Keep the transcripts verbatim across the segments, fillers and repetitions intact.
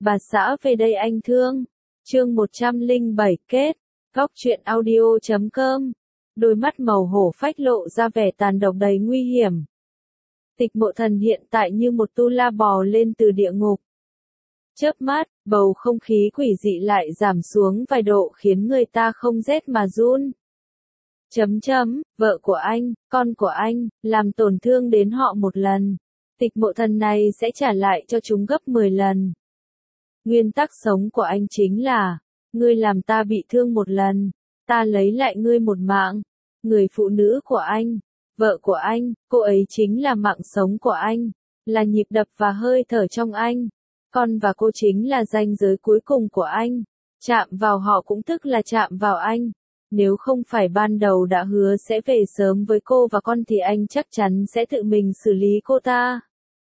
Bà xã về đây anh thương. Chương một trăm lẻ bảy kết. Góc truyện audio chấm com. Đôi mắt màu hổ phách lộ ra vẻ tàn độc đầy nguy hiểm. Tịch Mộ Thần hiện tại như một tu la bò lên từ địa ngục. Chớp mắt, bầu không khí quỷ dị lại giảm xuống vài độ khiến người ta không rét mà run. Chấm chấm, vợ của anh, con của anh, làm tổn thương đến họ một lần. Tịch Mộ Thần này sẽ trả lại cho chúng gấp mười lần. Nguyên tắc sống của anh chính là, ngươi làm ta bị thương một lần, ta lấy lại ngươi một mạng. Người phụ nữ của anh, vợ của anh, cô ấy chính là mạng sống của anh, là nhịp đập và hơi thở trong anh. Con và cô chính là ranh giới cuối cùng của anh. Chạm vào họ cũng tức là chạm vào anh. Nếu không phải ban đầu đã hứa sẽ về sớm với cô và con thì anh chắc chắn sẽ tự mình xử lý cô ta.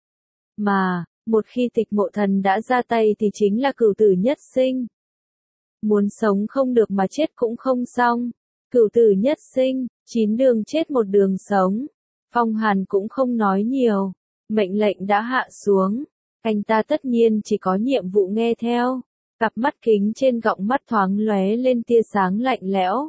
Mà, một khi Tịch Mộ Thần đã ra tay thì chính là cửu tử nhất sinh. Muốn sống không được mà chết cũng không xong. Cửu tử nhất sinh, chín đường chết một đường sống. Phong Hàn cũng không nói nhiều. Mệnh lệnh đã hạ xuống. Anh ta tất nhiên chỉ có nhiệm vụ nghe theo. Cặp mắt kính trên gọng mắt thoáng lóe lên tia sáng lạnh lẽo.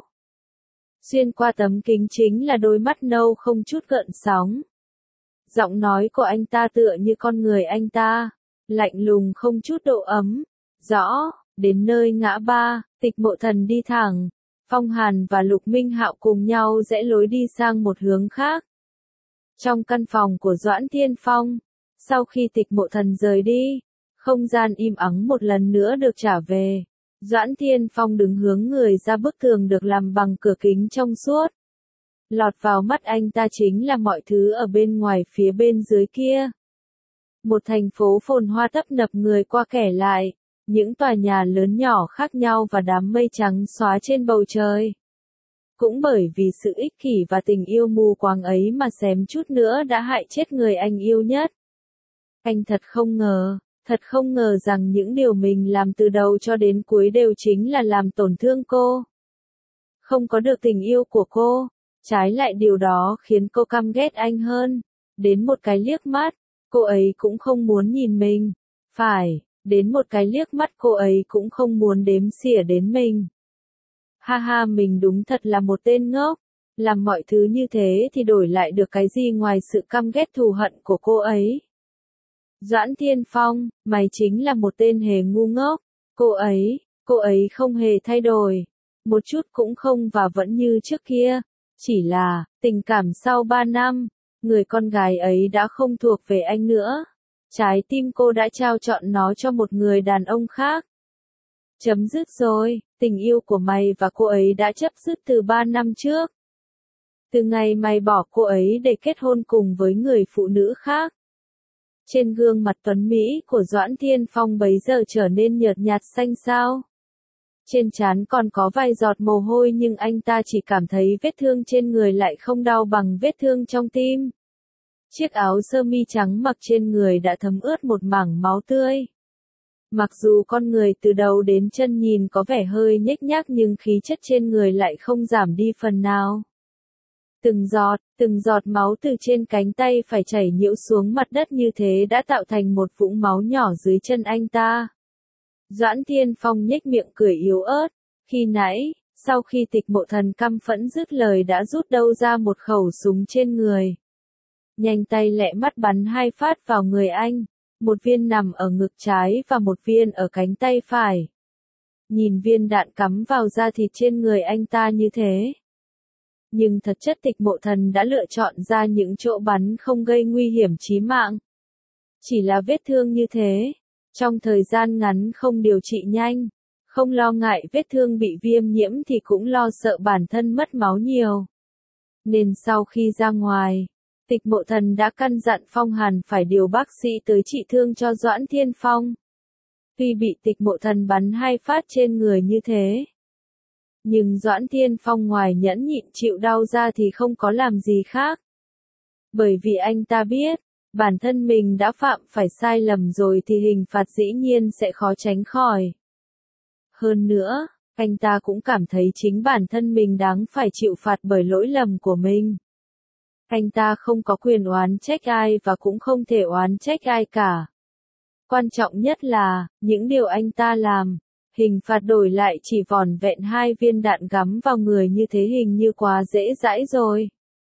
Xuyên qua tấm kính chính là đôi mắt nâu không chút gợn sóng. Giọng nói của anh ta tựa như con người anh ta, lạnh lùng không chút độ ấm. Rõ, đến nơi ngã ba, Tịch Mộ Thần đi thẳng. Phong Hàn và Lục Minh Hạo cùng nhau rẽ lối đi sang một hướng khác. Trong căn phòng của Doãn Thiên Phong, sau khi Tịch Mộ Thần rời đi, không gian im ắng một lần nữa được trả về. Doãn Thiên Phong đứng hướng người ra bức tường được làm bằng cửa kính trong suốt. Lọt vào mắt anh ta chính là mọi thứ ở bên ngoài phía bên dưới kia. Một thành phố phồn hoa tấp nập người qua kẻ lại, những tòa nhà lớn nhỏ khác nhau và đám mây trắng xóa trên bầu trời. Cũng bởi vì sự ích kỷ và tình yêu mù quáng ấy mà xém chút nữa đã hại chết người anh yêu nhất. Anh thật không ngờ, thật không ngờ rằng những điều mình làm từ đầu cho đến cuối đều chính là làm tổn thương cô. Không có được tình yêu của cô, trái lại điều đó khiến cô căm ghét anh hơn. Đến một cái liếc mắt, cô ấy cũng không muốn nhìn mình. Phải, đến một cái liếc mắt cô ấy cũng không muốn đếm xỉa đến mình. Ha ha, mình đúng thật là một tên ngốc. Làm mọi thứ như thế thì đổi lại được cái gì ngoài sự căm ghét thù hận của cô ấy. Doãn Thiên Phong, mày chính là một tên hề ngu ngốc. Cô ấy, cô ấy không hề thay đổi. Một chút cũng không và vẫn như trước kia. Chỉ là, tình cảm sau ba năm, người con gái ấy đã không thuộc về anh nữa. Trái tim cô đã trao trọn nó cho một người đàn ông khác. Chấm dứt rồi, tình yêu của mày và cô ấy đã chấm dứt từ ba năm trước. Từ ngày mày bỏ cô ấy để kết hôn cùng với người phụ nữ khác. Trên gương mặt tuấn mỹ của Doãn Thiên Phong bấy giờ trở nên nhợt nhạt xanh xao. Trên trán còn có vài giọt mồ hôi nhưng anh ta chỉ cảm thấy vết thương trên người lại không đau bằng vết thương trong tim. Chiếc áo sơ mi trắng mặc trên người đã thấm ướt một mảng máu tươi. Mặc dù con người từ đầu đến chân nhìn có vẻ hơi nhếch nhác nhưng khí chất trên người lại không giảm đi phần nào. Từng giọt, từng giọt máu từ trên cánh tay phải chảy nhiễu xuống mặt đất như thế đã tạo thành một vũng máu nhỏ dưới chân anh ta. Doãn Thiên Phong nhếch miệng cười yếu ớt. Khi nãy, sau khi Tịch Mộ Thần căm phẫn dứt lời đã rút đâu ra một khẩu súng trên người. Nhanh tay lẹ mắt bắn hai phát vào người anh. Một viên nằm ở ngực trái và một viên ở cánh tay phải. Nhìn viên đạn cắm vào da thịt trên người anh ta như thế. Nhưng thật chất Tịch Mộ Thần đã lựa chọn ra những chỗ bắn không gây nguy hiểm chí mạng. Chỉ là vết thương như thế. Trong thời gian ngắn không điều trị nhanh. Không lo ngại vết thương bị viêm nhiễm thì cũng lo sợ bản thân mất máu nhiều. Nên sau khi ra ngoài, Tịch Mộ Thần đã căn dặn Phong Hàn phải điều bác sĩ tới trị thương cho Doãn Thiên Phong. Tuy bị Tịch Mộ Thần bắn hai phát trên người như thế. Nhưng Doãn Thiên Phong ngoài nhẫn nhịn chịu đau ra thì không có làm gì khác. Bởi vì anh ta biết, bản thân mình đã phạm phải sai lầm rồi thì hình phạt dĩ nhiên sẽ khó tránh khỏi. Hơn nữa, anh ta cũng cảm thấy chính bản thân mình đáng phải chịu phạt bởi lỗi lầm của mình. Anh ta không có quyền oán trách ai và cũng không thể oán trách ai cả. Quan trọng nhất là, những điều anh ta làm, hình phạt đổi lại chỉ vỏn vẹn hai viên đạn gắm vào người như thế hình như quá dễ dãi rồi.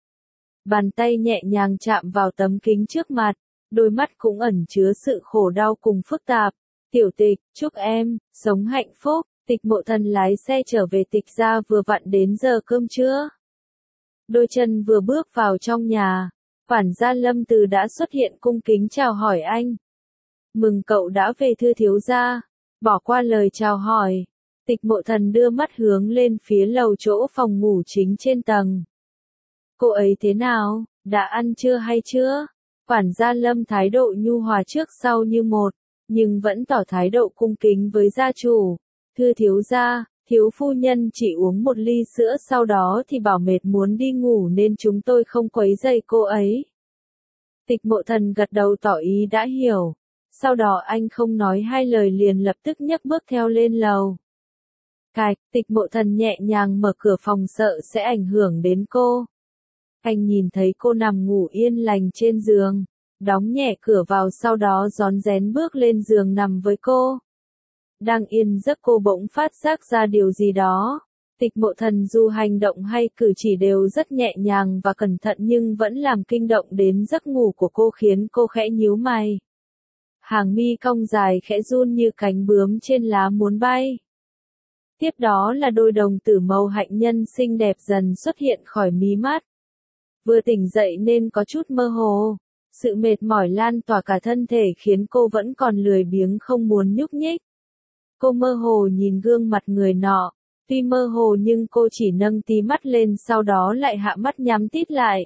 Bàn tay nhẹ nhàng chạm vào tấm kính trước mặt, đôi mắt cũng ẩn chứa sự khổ đau cùng phức tạp. Tiểu Tịch, chúc em, sống hạnh phúc. Tịch Mộ Thần lái xe trở về Tịch gia vừa vặn đến giờ cơm trưa. Đôi chân vừa bước vào trong nhà, quản gia Lâm Từ đã xuất hiện cung kính chào hỏi anh. Mừng cậu đã về thưa thiếu gia. Bỏ qua lời chào hỏi, Tịch Mộ Thần đưa mắt hướng lên phía lầu chỗ phòng ngủ chính trên tầng. Cô ấy thế nào, đã ăn chưa hay chưa? Quản gia Lâm thái độ nhu hòa trước sau như một, nhưng vẫn tỏ thái độ cung kính với gia chủ. Thưa thiếu gia, thiếu phu nhân chỉ uống một ly sữa sau đó thì bảo mệt muốn đi ngủ nên chúng tôi không quấy rầy cô ấy. Tịch Mộ Thần gật đầu tỏ ý đã hiểu. Sau đó anh không nói hai lời liền lập tức nhấc bước theo lên lầu. Cạch, Tịch Mộ Thần nhẹ nhàng mở cửa phòng sợ sẽ ảnh hưởng đến cô. Anh nhìn thấy cô nằm ngủ yên lành trên giường, đóng nhẹ cửa vào sau đó rón rén bước lên giường nằm với cô. Đang yên giấc cô bỗng phát giác ra điều gì đó. Tịch Mộ Thần dù hành động hay cử chỉ đều rất nhẹ nhàng và cẩn thận nhưng vẫn làm kinh động đến giấc ngủ của cô khiến cô khẽ nhíu mày. Hàng mi cong dài khẽ run như cánh bướm trên lá muốn bay. Tiếp đó là đôi đồng tử màu hạnh nhân xinh đẹp dần xuất hiện khỏi mí mắt. Vừa tỉnh dậy nên có chút mơ hồ. Sự mệt mỏi lan tỏa cả thân thể khiến cô vẫn còn lười biếng không muốn nhúc nhích. Cô mơ hồ nhìn gương mặt người nọ. Tuy mơ hồ nhưng cô chỉ nâng tí mắt lên sau đó lại hạ mắt nhắm tít lại.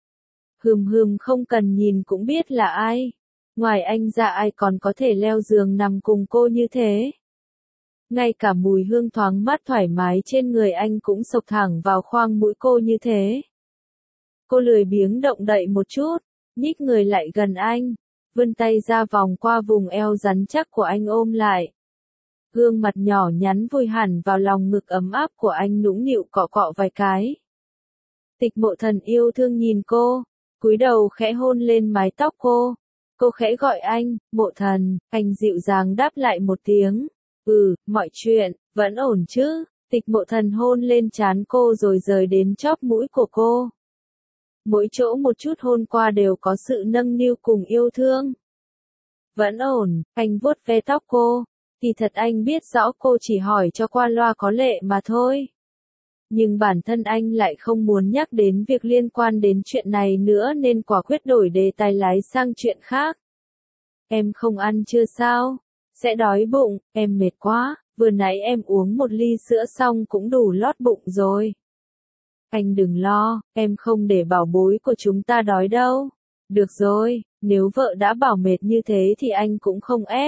Hừm hừm không cần nhìn cũng biết là ai. Ngoài anh ra ai còn có thể leo giường nằm cùng cô như thế. Ngay cả mùi hương thoáng mát thoải mái trên người anh cũng xộc thẳng vào khoang mũi cô như thế. Cô lười biếng động đậy một chút, nhích người lại gần anh, vươn tay ra vòng qua vùng eo rắn chắc của anh ôm lại. Gương mặt nhỏ nhắn vùi hẳn vào lòng ngực ấm áp của anh nũng nịu cọ cọ vài cái. Tịch Mộ Thần yêu thương nhìn cô, cúi đầu khẽ hôn lên mái tóc cô. Cô khẽ gọi anh, Mộ Thần, anh dịu dàng đáp lại một tiếng. Ừ, mọi chuyện, vẫn ổn chứ. Tịch Mộ Thần hôn lên trán cô rồi rời đến chóp mũi của cô. Mỗi chỗ một chút hôn qua đều có sự nâng niu cùng yêu thương. Vẫn ổn, anh vuốt ve tóc cô. Thì thật anh biết rõ cô chỉ hỏi cho qua loa có lệ mà thôi. Nhưng bản thân anh lại không muốn nhắc đến việc liên quan đến chuyện này nữa nên quả quyết đổi đề tài lái sang chuyện khác. Em không ăn chưa sao? Sẽ đói bụng, em mệt quá, vừa nãy em uống một ly sữa xong cũng đủ lót bụng rồi. Anh đừng lo, em không để bảo bối của chúng ta đói đâu. Được rồi, nếu vợ đã bảo mệt như thế thì anh cũng không ép.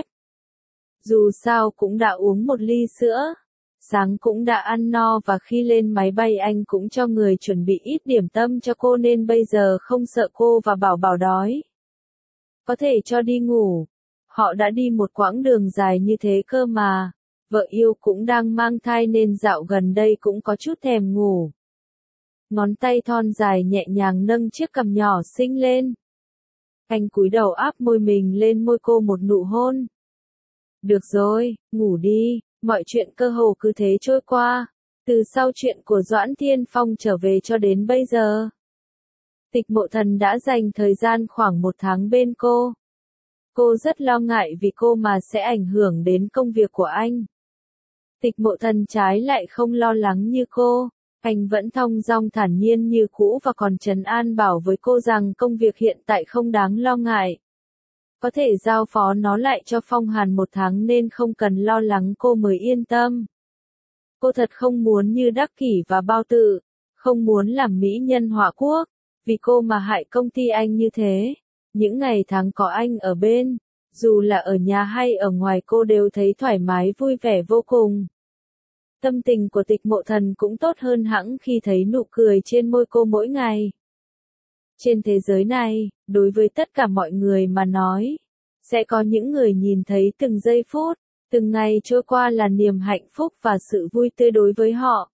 Dù sao cũng đã uống một ly sữa. Sáng cũng đã ăn no và khi lên máy bay anh cũng cho người chuẩn bị ít điểm tâm cho cô nên bây giờ không sợ cô và bảo bảo đói. Có thể cho đi ngủ. Họ đã đi một quãng đường dài như thế cơ mà. Vợ yêu cũng đang mang thai nên dạo gần đây cũng có chút thèm ngủ. Ngón tay thon dài nhẹ nhàng nâng chiếc cằm nhỏ xinh lên. Anh cúi đầu áp môi mình lên môi cô một nụ hôn. Được rồi, ngủ đi, mọi chuyện cơ hồ cứ thế trôi qua. Từ sau chuyện của Doãn Thiên Phong trở về cho đến bây giờ. Tịch Mộ Thần đã dành thời gian khoảng một tháng bên cô. Cô rất lo ngại vì cô mà sẽ ảnh hưởng đến công việc của anh. Tịch Mộ Thần trái lại không lo lắng như cô. Anh vẫn thong dong thản nhiên như cũ và còn trấn an bảo với cô rằng công việc hiện tại không đáng lo ngại. Có thể giao phó nó lại cho Phong Hàn một tháng nên không cần lo lắng cô mới yên tâm. Cô thật không muốn như Đắc Kỷ và Bao Tự, không muốn làm mỹ nhân họa quốc, vì cô mà hại công ty anh như thế. Những ngày tháng có anh ở bên, dù là ở nhà hay ở ngoài cô đều thấy thoải mái vui vẻ vô cùng. Tâm tình của Tịch Mộ Thần cũng tốt hơn hẳn khi thấy nụ cười trên môi cô mỗi ngày. Trên thế giới này, đối với tất cả mọi người mà nói, sẽ có những người nhìn thấy từng giây phút, từng ngày trôi qua là niềm hạnh phúc và sự vui tươi đối với họ.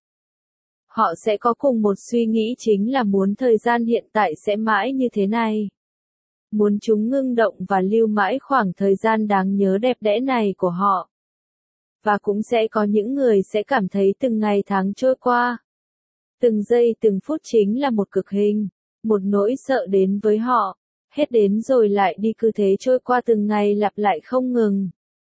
Họ sẽ có cùng một suy nghĩ chính là muốn thời gian hiện tại sẽ mãi như thế này. muốn chúng ngưng động và lưu mãi khoảng thời gian đáng nhớ đẹp đẽ này của họ. Và cũng sẽ có những người sẽ cảm thấy từng ngày tháng trôi qua, từng giây từng phút chính là một cực hình, một nỗi sợ đến với họ, hết đến rồi lại đi, cứ thế trôi qua từng ngày lặp lại không ngừng.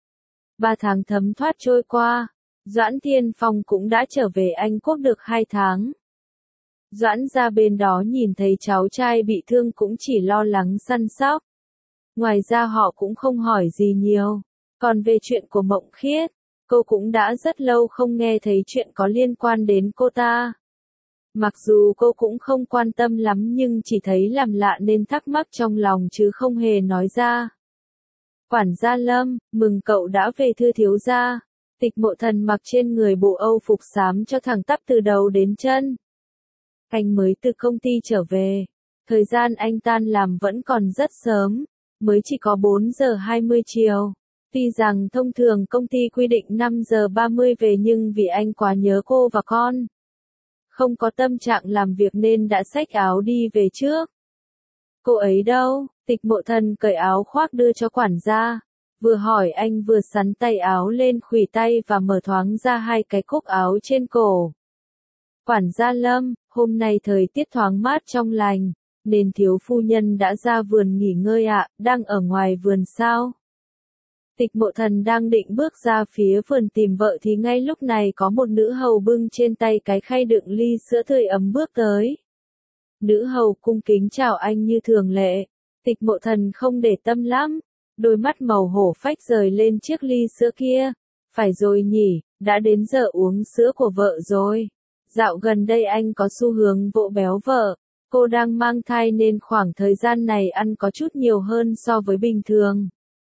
Ba tháng thấm thoát trôi qua, Doãn Thiên Phong cũng đã trở về Anh Quốc được hai tháng. Doãn ra bên đó nhìn thấy cháu trai bị thương cũng chỉ lo lắng săn sóc. Ngoài ra họ cũng không hỏi gì nhiều. Còn về chuyện của Mộng Khiết, cô cũng đã rất lâu không nghe thấy chuyện có liên quan đến cô ta. Mặc dù cô cũng không quan tâm lắm nhưng chỉ thấy làm lạ nên thắc mắc trong lòng chứ không hề nói ra. Quản gia Lâm, mừng cậu đã về thưa thiếu gia. Tịch Mộ Thần mặc trên người bộ âu phục xám cho thẳng tắp từ đầu đến chân. Anh mới từ công ty trở về. Thời gian anh tan làm vẫn còn rất sớm, mới chỉ có bốn giờ hai mươi chiều. Tuy rằng thông thường công ty quy định năm giờ ba mươi về nhưng vì anh quá nhớ cô và con, không có tâm trạng làm việc nên đã xách áo đi về trước. Cô ấy đâu? Tịch Mộ Thần cởi áo khoác đưa cho quản gia. Vừa hỏi anh vừa sắn tay áo lên khuỷu tay và mở thoáng ra hai cái cúc áo trên cổ. Quản gia Lâm, hôm nay thời tiết thoáng mát trong lành, nên thiếu phu nhân đã ra vườn nghỉ ngơi ạ, đang ở ngoài vườn sao? Tịch Mộ Thần đang định bước ra phía vườn tìm vợ thì ngay lúc này có một nữ hầu bưng trên tay cái khay đựng ly sữa tươi ấm bước tới. Nữ hầu cung kính chào anh như thường lệ. Tịch Mộ Thần không để tâm lắm, đôi mắt màu hổ phách rời lên chiếc ly sữa kia. Phải rồi nhỉ, đã đến giờ uống sữa của vợ rồi. Dạo gần đây anh có xu hướng vỗ béo vợ, cô đang mang thai nên khoảng thời gian này ăn có chút nhiều hơn so với bình thường.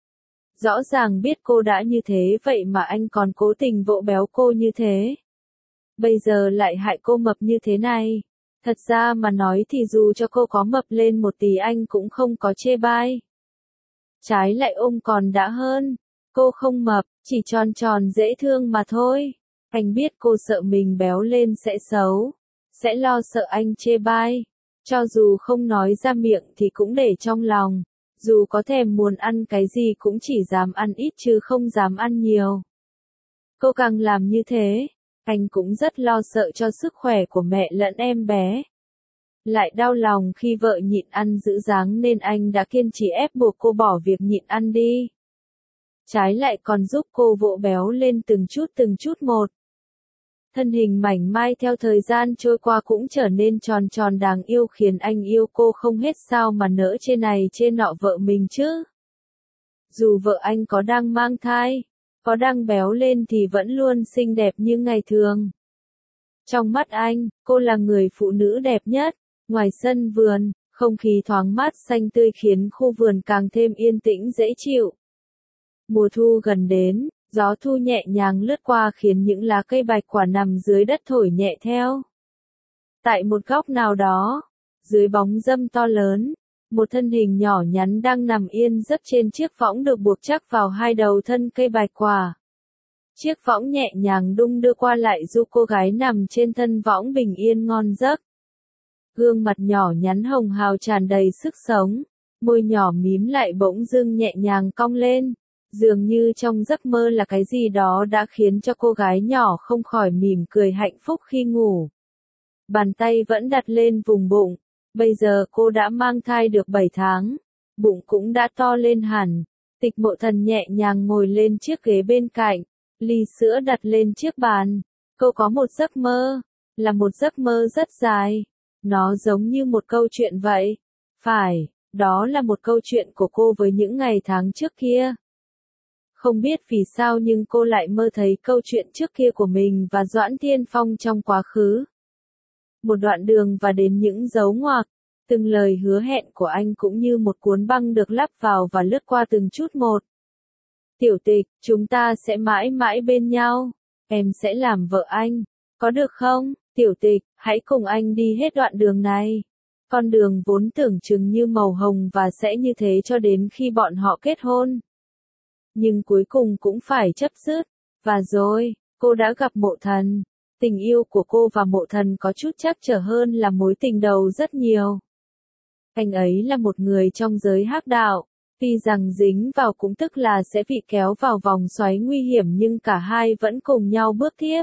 Rõ ràng biết cô đã như thế vậy mà anh còn cố tình vỗ béo cô như thế. Bây giờ lại hại cô mập như thế này. Thật ra mà nói thì dù cho cô có mập lên một tí anh cũng không có chê bai. Trái lại ông còn đã hơn. Cô không mập, chỉ tròn tròn dễ thương mà thôi. Anh biết cô sợ mình béo lên sẽ xấu, sẽ lo sợ anh chê bai. Cho dù không nói ra miệng thì cũng để trong lòng. Dù có thèm muốn ăn cái gì cũng chỉ dám ăn ít chứ không dám ăn nhiều. Cô càng làm như thế, anh cũng rất lo sợ cho sức khỏe của mẹ lẫn em bé. Lại đau lòng khi vợ nhịn ăn giữ dáng nên anh đã kiên trì ép buộc cô bỏ việc nhịn ăn đi. Trái lại còn giúp cô vỗ béo lên từng chút từng chút một. Thân hình mảnh mai theo thời gian trôi qua cũng trở nên tròn tròn đáng yêu khiến anh yêu cô không hết sao mà nỡ chê này chê nọ vợ mình chứ. Dù vợ anh có đang mang thai, có đang béo lên thì vẫn luôn xinh đẹp như ngày thường. Trong mắt anh, cô là người phụ nữ đẹp nhất. Ngoài sân vườn, không khí thoáng mát xanh tươi khiến khu vườn càng thêm yên tĩnh dễ chịu. Mùa thu gần đến, gió thu nhẹ nhàng lướt qua khiến những lá cây bạch quả nằm dưới đất thổi nhẹ theo. Tại một góc nào đó, dưới bóng râm to lớn, một thân hình nhỏ nhắn đang nằm yên giấc trên chiếc võng được buộc chắc vào hai đầu thân cây bạch quả. Chiếc võng nhẹ nhàng đung đưa qua lại giúp cô gái nằm trên thân võng bình yên ngon giấc. Gương mặt nhỏ nhắn hồng hào tràn đầy sức sống, môi nhỏ mím lại bỗng dưng nhẹ nhàng cong lên. Dường như trong giấc mơ là cái gì đó đã khiến cho cô gái nhỏ không khỏi mỉm cười hạnh phúc khi ngủ. Bàn tay vẫn đặt lên vùng bụng, bây giờ cô đã mang thai được bảy tháng, bụng cũng đã to lên hẳn. Tịch Mộ Thần nhẹ nhàng ngồi lên chiếc ghế bên cạnh, ly sữa đặt lên chiếc bàn. Cô có một giấc mơ, là một giấc mơ rất dài, nó giống như một câu chuyện vậy. Phải, đó là một câu chuyện của cô với những ngày tháng trước kia. Không biết vì sao nhưng cô lại mơ thấy câu chuyện trước kia của mình và Doãn Thiên Phong trong quá khứ. Một đoạn đường và đến những dấu ngoặc, từng lời hứa hẹn của anh cũng như một cuốn băng được lắp vào và lướt qua từng chút một. Tiểu Tịch, chúng ta sẽ mãi mãi bên nhau, em sẽ làm vợ anh, có được không? Tiểu Tịch, hãy cùng anh đi hết đoạn đường này. Con đường vốn tưởng chừng như màu hồng và sẽ như thế cho đến khi bọn họ kết hôn. Nhưng cuối cùng cũng phải chấp dứt. Và rồi, cô đã gặp Mộ Thần. Tình yêu của cô và Mộ Thần có chút trắc trở hơn là mối tình đầu rất nhiều. Anh ấy là một người trong giới hắc đạo. Tuy rằng dính vào cũng tức là sẽ bị kéo vào vòng xoáy nguy hiểm nhưng cả hai vẫn cùng nhau bước tiếp.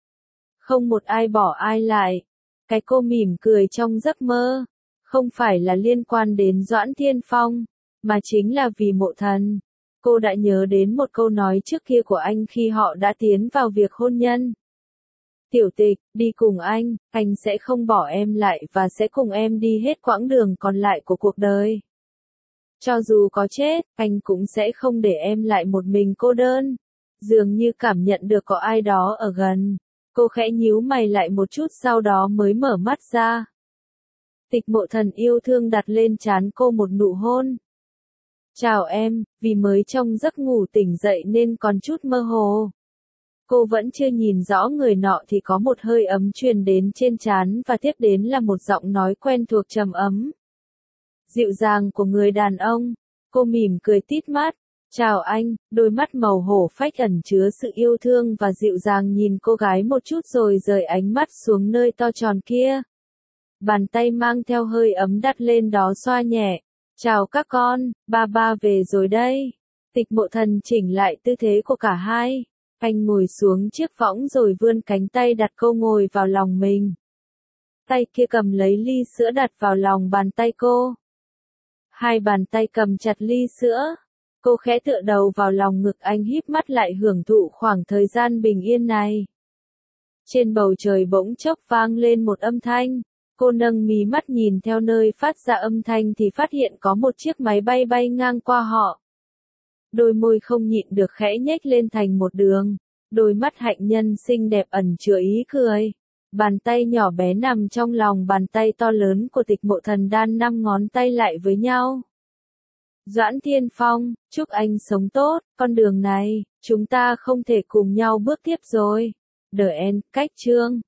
Không một ai bỏ ai lại. Cái cô mỉm cười trong giấc mơ, không phải là liên quan đến Doãn Thiên Phong, mà chính là vì Mộ Thần. Cô đã nhớ đến một câu nói trước kia của anh khi họ đã tiến vào việc hôn nhân. Tiểu Tịch, đi cùng anh, anh sẽ không bỏ em lại và sẽ cùng em đi hết quãng đường còn lại của cuộc đời. Cho dù có chết, anh cũng sẽ không để em lại một mình cô đơn. Dường như cảm nhận được có ai đó ở gần. Cô khẽ nhíu mày lại một chút sau đó mới mở mắt ra. Tịch Mộ Thần yêu thương đặt lên trán cô một nụ hôn. Chào em, vì mới trong giấc ngủ tỉnh dậy nên còn chút mơ hồ. Cô vẫn chưa nhìn rõ người nọ thì có một hơi ấm truyền đến trên trán và tiếp đến là một giọng nói quen thuộc trầm ấm. Dịu dàng của người đàn ông. Cô mỉm cười tít mắt. Chào anh, đôi mắt màu hổ phách ẩn chứa sự yêu thương và dịu dàng nhìn cô gái một chút rồi rời ánh mắt xuống nơi to tròn kia. Bàn tay mang theo hơi ấm đặt lên đó xoa nhẹ. Chào các con, ba ba về rồi đây. Tịch Mộ Thần chỉnh lại tư thế của cả hai. Anh ngồi xuống chiếc võng rồi vươn cánh tay đặt cô ngồi vào lòng mình. Tay kia cầm lấy ly sữa đặt vào lòng bàn tay cô. Hai bàn tay cầm chặt ly sữa. Cô khẽ tựa đầu vào lòng ngực anh híp mắt lại hưởng thụ khoảng thời gian bình yên này. Trên bầu trời bỗng chốc vang lên một âm thanh. Cô nâng mí mắt nhìn theo nơi phát ra âm thanh thì phát hiện có một chiếc máy bay bay ngang qua họ. Đôi môi không nhịn được khẽ nhếch lên thành một đường. Đôi mắt hạnh nhân xinh đẹp ẩn chứa ý cười. Bàn tay nhỏ bé nằm trong lòng bàn tay to lớn của Tịch Mộ Thần đan năm ngón tay lại với nhau. Doãn Thiên Phong, chúc anh sống tốt, con đường này, chúng ta không thể cùng nhau bước tiếp rồi. The End, cách chương.